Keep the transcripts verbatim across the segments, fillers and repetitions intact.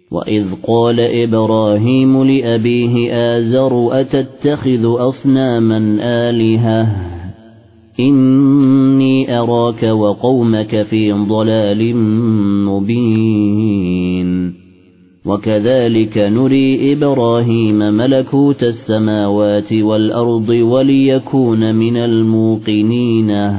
وَإِذْ قَالَ إِبْرَاهِيمُ لِأَبِيهِ آزَرُ أَتَتَّخِذُ أَصْنَامًا آلِهَةً إِنِّي أَرَاكَ وَقَوْمَكَ فِي ضَلَالٍ مُبِينٍ وَكَذَلِكَ نُرِي إِبْرَاهِيمَ مَلَكُوتَ السَّمَاوَاتِ وَالْأَرْضِ وَلِيَكُونَ مِنَ الْمُوقِنِينَ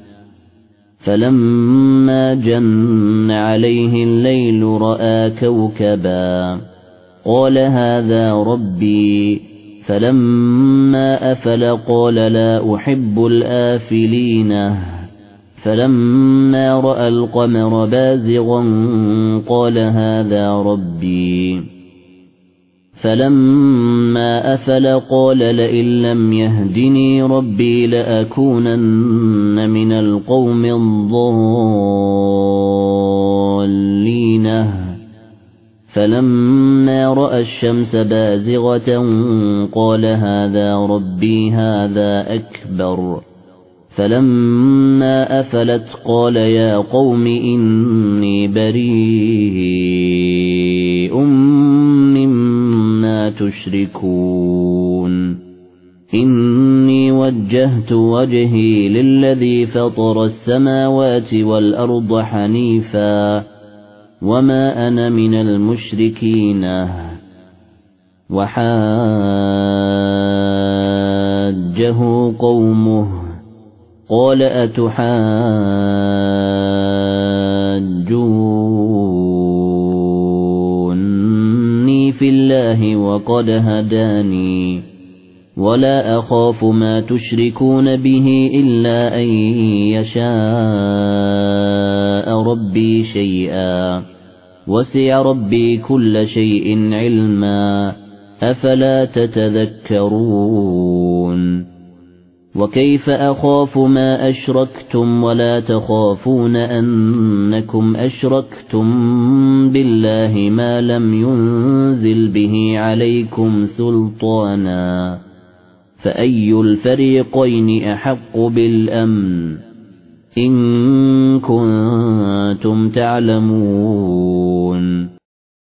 فَلَمَّا جَنَّ عَلَيْهِ اللَّيْلُ رَأَى كَوْكَبًا قَالَ هَذَا رَبِّي فَلَمَّا أَفَلَ قَالَ لَا أُحِبُّ الْآفِلِينَ فَلَمَّا رَأَى الْقَمَرَ بَازِغًا قَالَ هَذَا رَبِّي فَلَمَّا أَفَلَ قَالَ لَئِن لَّمْ يَهْدِنِي رَبِّي لَأَكُونَنَّ مِنَ الْقَوْمِ الضَّالِّينَ فَلَمَّا رَأَى الشَّمْسَ بَازِغَةً قَالَ هَذَا رَبِّي هَذَا أَكْبَرُ فَلَمَّا أَفَلَتْ قَالَ يَا قَوْمِ إِنِّي بَرِيءٌ مِّمَّا تُشْرِكُونَ إِنِّي وَجَّهْتُ وَجْهِي لِلَّذِي فَطَرَ السَّمَاوَاتِ وَالْأَرْضَ حَنِيفًا وَمَا أَنَا مِنَ الْمُشْرِكِينَ وَحَاجَّهُ قَوْمُهُ قَالَ أَتُحَاجُّونِّي فِي اللَّهِ وَقَدْ هَدَانِي وَلَا أَخَافُ مَا تُشْرِكُونَ بِهِ إِلَّا أَن يَشَاءَ رَبِّي شَيْئًا وَسِعَ رَبِّي كُلَّ شَيْءٍ عِلْمًا أَفَلَا تَتَذَكَّرُونَ وَكَيْفَ أَخَافُ مَا أَشْرَكْتُمْ وَلَا تَخَافُونَ أَنَّكُمْ أَشْرَكْتُمْ بِاللَّهِ مَا لَمْ يُنزِلْ بِهِ عَلَيْكُمْ سُلْطَانًا فَأَيُّ الْفَرِيقَيْنِ أَحَقُّ بِالْأَمْنِ إِن كُنتُمْ تَعْلَمُونَ